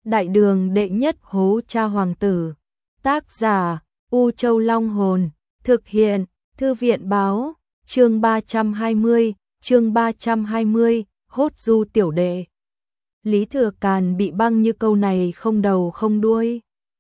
Đại đường đệ nhất hố cha hoàng tử. Tác giả U Châu Long Hồn. Thực hiện Thư viện báo. Chương 320, hốt du tiểu đệ. Lý Thừa Càn bị băng như câu này không đầu không đuôi.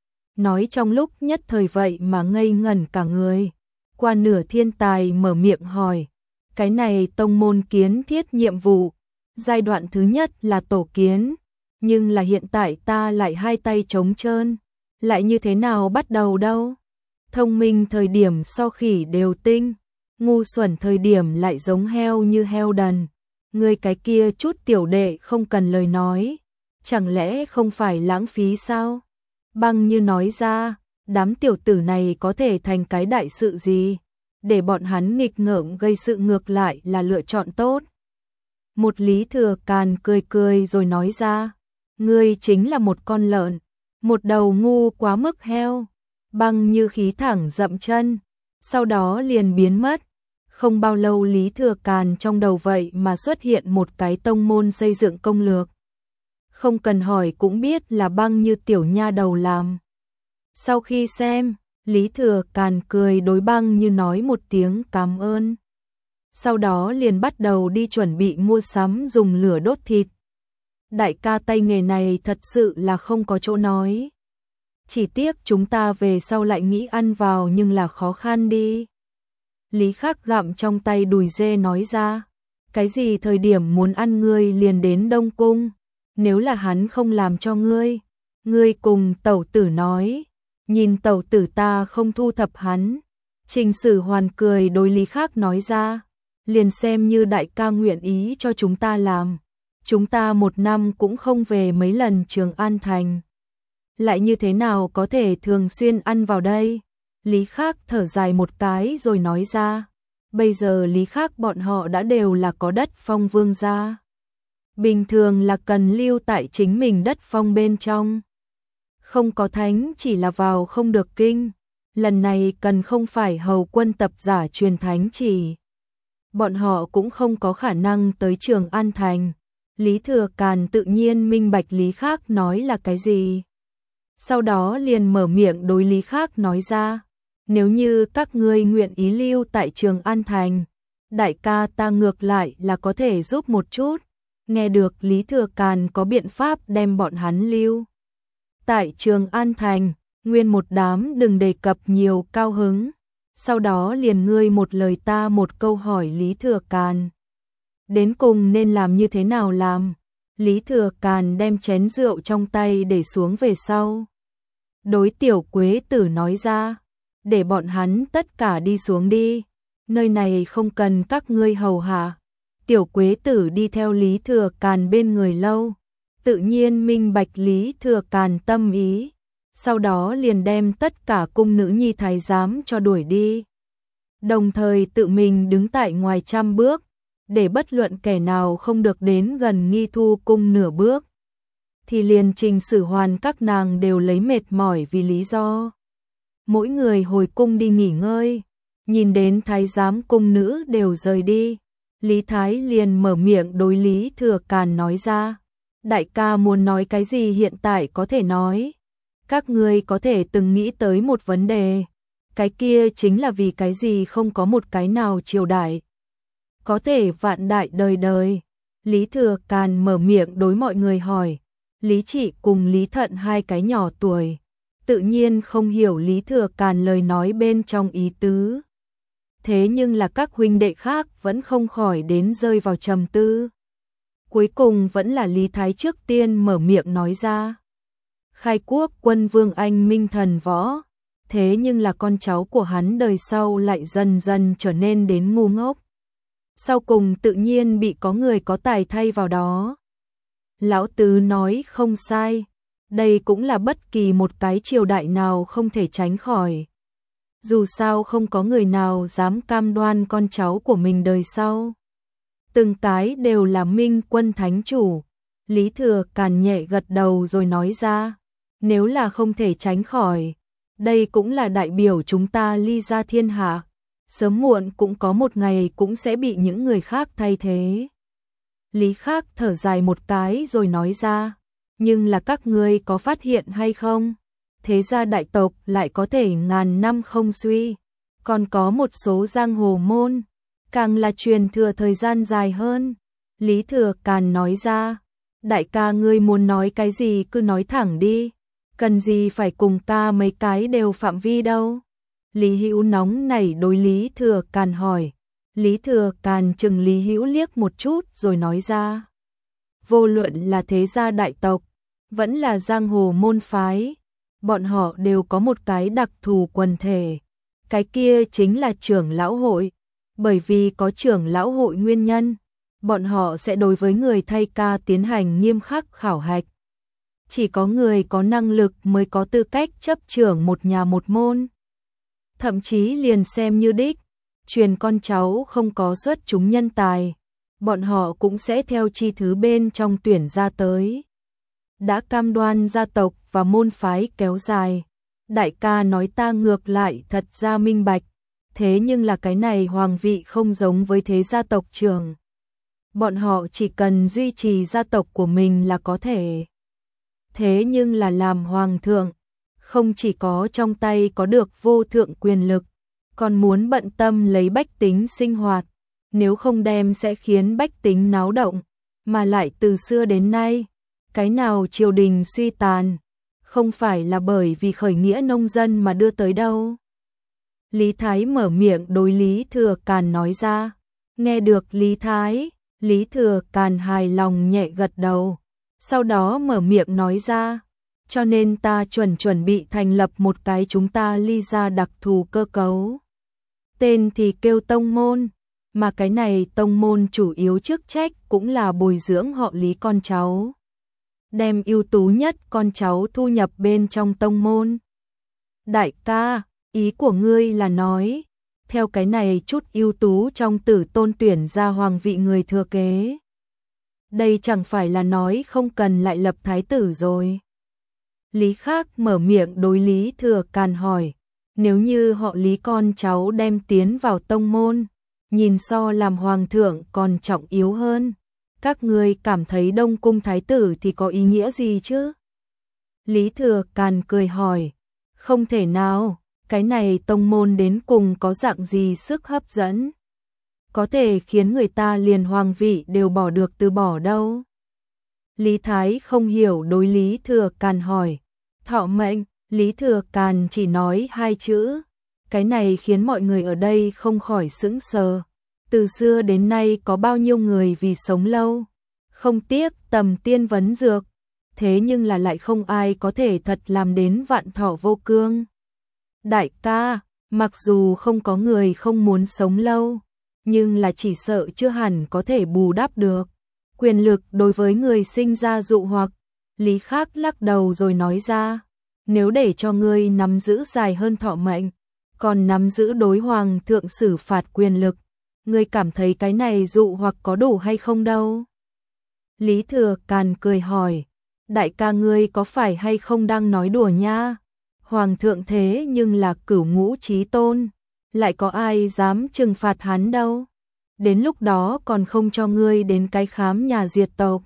Nói trong lúc nhất thời vậy mà ngây ngẩn cả người. Qua nửa thiên tài mở miệng hỏi. Cái này tông môn kiến thiết nhiệm vụ. Giai đoạn thứ nhất là tổ kiến. Nhưng là hiện tại ta lại hai tay trống trơn. Lại như thế nào bắt đầu đâu? Thông minh thời điểm so khỉ đều tinh. Ngu xuẩn thời điểm lại giống heo như heo đần. Người cái kia chút tiểu đệ không cần lời nói. Chẳng lẽ không phải lãng phí sao? Băng như nói ra, đám tiểu tử này có thể thành cái đại sự gì? Để bọn hắn nghịch ngợm gây sự ngược lại là lựa chọn tốt. Một Lý Thừa Càn cười cười rồi nói ra. Ngươi chính là một con lợn. Một đầu ngu quá mức heo. Băng như khí thẳng dậm chân. Sau đó liền biến mất. Không bao lâu Lý Thừa Càn trong đầu vậy mà xuất hiện một cái tông môn xây dựng công lược. Không cần hỏi cũng biết là băng như tiểu nha đầu làm. Sau khi xem, Lý Thừa Càn cười đối băng như nói một tiếng cảm ơn. Sau đó liền bắt đầu đi chuẩn bị mua sắm dùng lửa đốt thịt. Đại ca tay nghề này thật sự là không có chỗ nói. Chỉ tiếc chúng ta về sau lại nghĩ ăn vào nhưng là khó khăn đi. Lý Khắc gặm trong tay đùi dê nói ra. Cái gì thời điểm muốn ăn ngươi liền đến Đông Cung. Nếu là hắn không làm cho ngươi. Ngươi cùng tẩu tử nói. Nhìn tẩu tử ta không thu thập hắn. Trình Sử Hoàn cười đối Lý Khắc nói ra. Liền xem như đại ca nguyện ý cho chúng ta làm. Chúng ta một năm cũng không về mấy lần Trường An Thành. Lại như thế nào có thể thường xuyên ăn vào đây? Lý Khắc thở dài một cái rồi nói ra. Bây giờ Lý Khắc bọn họ đã đều là có đất phong vương gia. Bình thường là cần lưu tại chính mình đất phong bên trong. Không có thánh chỉ là vào không được kinh. Lần này cần không phải hầu quân tập giả truyền thánh chỉ. Bọn họ cũng không có khả năng tới Trường An Thành. Lý Thừa Càn tự nhiên minh bạch Lý Khắc nói là cái gì. Sau đó liền mở miệng đối Lý Khắc nói ra. Nếu như các ngươi nguyện ý lưu tại Trường An Thành, đại ca ta ngược lại là có thể giúp một chút. Nghe được Lý Thừa Càn có biện pháp đem bọn hắn lưu tại Trường An Thành, nguyên một đám đừng đề cập nhiều cao hứng. Sau đó liền ngươi một lời ta một câu hỏi Lý Thừa Càn. Đến cùng nên làm như thế nào làm? Lý Thừa Càn đem chén rượu trong tay để xuống về sau. Đối Tiểu Quế Tử nói ra. Để bọn hắn tất cả đi xuống đi. Nơi này không cần các ngươi hầu hạ. Tiểu Quế Tử đi theo Lý Thừa Càn bên người lâu. Tự nhiên minh bạch Lý Thừa Càn tâm ý. Sau đó liền đem tất cả cung nữ nhi thái giám cho đuổi đi. Đồng thời tự mình đứng tại ngoài 100 bước. Để bất luận kẻ nào không được đến gần Nghi Thu cung nửa bước. Thì liền Trình Sử Hoàn các nàng đều lấy mệt mỏi vì lý do. Mỗi người hồi cung đi nghỉ ngơi. Nhìn đến thái giám cung nữ đều rời đi. Lý Thái liền mở miệng đối Lý Thừa Càn nói ra. Đại ca muốn nói cái gì hiện tại có thể nói. Các ngươi có thể từng nghĩ tới một vấn đề. Cái kia chính là vì cái gì không có một cái nào triều đại. Có thể vạn đại đời đời. Lý Thừa Càn mở miệng đối mọi người hỏi. Lý Trị cùng Lý Thận hai cái nhỏ tuổi. Tự nhiên không hiểu Lý Thừa Càn lời nói bên trong ý tứ. Thế nhưng là các huynh đệ khác vẫn không khỏi đến rơi vào trầm tư. Cuối cùng vẫn là Lý Thái trước tiên mở miệng nói ra. Khai quốc quân vương anh minh thần võ. Thế nhưng là con cháu của hắn đời sau lại dần dần trở nên đến ngu ngốc. Sau cùng tự nhiên bị có người có tài thay vào đó. Lão Tứ nói không sai. Đây cũng là bất kỳ một cái triều đại nào không thể tránh khỏi. Dù sao không có người nào dám cam đoan con cháu của mình đời sau. Từng cái đều là minh quân thánh chủ. Lý Thừa Càn nhẹ gật đầu rồi nói ra. Nếu là không thể tránh khỏi. Đây cũng là đại biểu chúng ta ly ra thiên hạ. Sớm muộn cũng có một ngày cũng sẽ bị những người khác thay thế. Lý Khắc thở dài một cái rồi nói ra. Nhưng là các ngươi có phát hiện hay không? Thế gia đại tộc lại có thể ngàn năm không suy. Còn có một số giang hồ môn, càng là truyền thừa thời gian dài hơn. Lý Thừa Càn nói ra, đại ca ngươi muốn nói cái gì cứ nói thẳng đi, cần gì phải cùng ta mấy cái đều phạm vi đâu. Lý Hữu nóng nảy đối Lý Thừa Càn hỏi. Lý Thừa Càn chừng Lý Hữu liếc một chút rồi nói ra, vô luận là thế gia đại tộc, vẫn là giang hồ môn phái, bọn họ đều có một cái đặc thù quần thể, cái kia chính là trưởng lão hội, bởi vì có trưởng lão hội nguyên nhân, bọn họ sẽ đối với người thay ca tiến hành nghiêm khắc khảo hạch. Chỉ có người có năng lực mới có tư cách chấp trưởng một nhà một môn. Thậm chí liền xem như đích, truyền con cháu không có xuất chúng nhân tài, bọn họ cũng sẽ theo chi thứ bên trong tuyển ra tới. Đã cam đoan gia tộc và môn phái kéo dài. Đại ca nói ta ngược lại thật ra minh bạch, thế nhưng là cái này hoàng vị không giống với thế gia tộc trưởng. Bọn họ chỉ cần duy trì gia tộc của mình là có thể. Thế nhưng là làm hoàng thượng, không chỉ có trong tay có được vô thượng quyền lực, còn muốn bận tâm lấy bách tính sinh hoạt, nếu không đem sẽ khiến bách tính náo động, mà lại từ xưa đến nay, cái nào triều đình suy tàn, không phải là bởi vì khởi nghĩa nông dân mà đưa tới đâu. Lý Thái mở miệng đối Lý Thừa Càn nói ra, nghe được Lý Thái, Lý Thừa Càn hài lòng nhẹ gật đầu, sau đó mở miệng nói ra, cho nên ta chuẩn bị thành lập một cái chúng ta Ly gia đặc thù cơ cấu. Tên thì kêu tông môn, mà cái này tông môn chủ yếu chức trách cũng là bồi dưỡng họ Lý con cháu. Đem ưu tú nhất con cháu thu nhập bên trong tông môn. Đại ca, ý của ngươi là nói, theo cái này chút ưu tú trong tử tôn tuyển ra hoàng vị người thừa kế. Đây chẳng phải là nói không cần lại lập thái tử rồi. Lý Khác mở miệng đối Lý Thừa Càn hỏi, nếu như họ Lý con cháu đem tiến vào tông môn, nhìn so làm hoàng thượng còn trọng yếu hơn, các ngươi cảm thấy Đông Cung thái tử thì có ý nghĩa gì chứ? Lý Thừa Càn cười hỏi, không thể nào, cái này tông môn đến cùng có dạng gì sức hấp dẫn? Có thể khiến người ta liền hoàng vị đều bỏ được từ bỏ đâu? Lý Thái không hiểu đối Lý Thừa Càn hỏi, thọ mệnh. Lý Thừa Càn chỉ nói hai chữ, cái này khiến mọi người ở đây không khỏi sững sờ. Từ xưa đến nay có bao nhiêu người vì sống lâu, không tiếc tầm tiên vấn dược, thế nhưng là lại không ai có thể thật làm đến vạn thọ vô cương. Đại ca, mặc dù không có người không muốn sống lâu, nhưng là chỉ sợ chưa hẳn có thể bù đắp được. Quyền lực đối với người sinh ra dụ hoặc, Lý Khác lắc đầu rồi nói ra, nếu để cho ngươi nắm giữ dài hơn thọ mệnh, còn nắm giữ đối hoàng thượng xử phạt quyền lực, ngươi cảm thấy cái này dụ hoặc có đủ hay không đâu? Lý Thừa Càn cười hỏi, đại ca ngươi có phải hay không đang nói đùa nha? Hoàng thượng thế nhưng là cửu ngũ chí tôn, lại có ai dám trừng phạt hắn đâu? Đến lúc đó còn không cho ngươi đến cái khám nhà diệt tộc.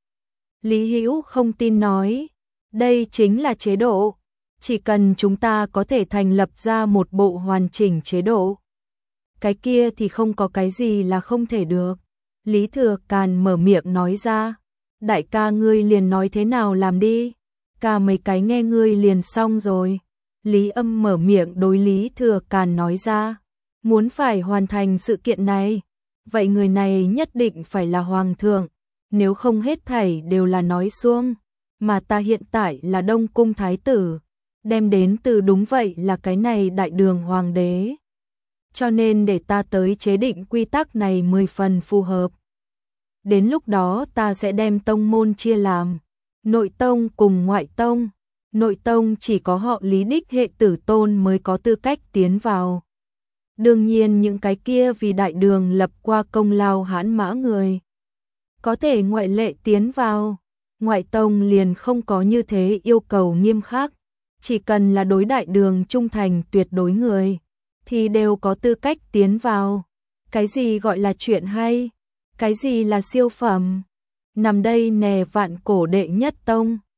Lý Hữu không tin nói, đây chính là chế độ, chỉ cần chúng ta có thể thành lập ra một bộ hoàn chỉnh chế độ, cái kia thì không có cái gì là không thể được. Lý Thừa Càn mở miệng nói ra, đại ca ngươi liền nói thế nào làm đi, cả mấy cái nghe ngươi liền xong rồi. Lý Âm mở miệng đối Lý Thừa Càn nói ra, muốn phải hoàn thành sự kiện này, vậy người này nhất định phải là hoàng thượng, nếu không hết thảy đều là nói suông, mà ta hiện tại là Đông Cung thái tử, đem đến từ đúng vậy là cái này đại đường hoàng đế. Cho nên để ta tới chế định quy tắc này 10 phần phù hợp. Đến lúc đó ta sẽ đem tông môn chia làm nội tông cùng ngoại tông. Nội tông chỉ có họ Lý đích hệ tử tôn mới có tư cách tiến vào. Đương nhiên những cái kia vì đại đường lập qua công lao hãn mã người có thể ngoại lệ tiến vào. Ngoại tông liền không có như thế yêu cầu nghiêm khắc, chỉ cần là đối đại đường trung thành tuyệt đối người thì đều có tư cách tiến vào. Cái gì gọi là chuyện hay? Cái gì là siêu phẩm? Nằm đây nè vạn cổ đệ nhất tông.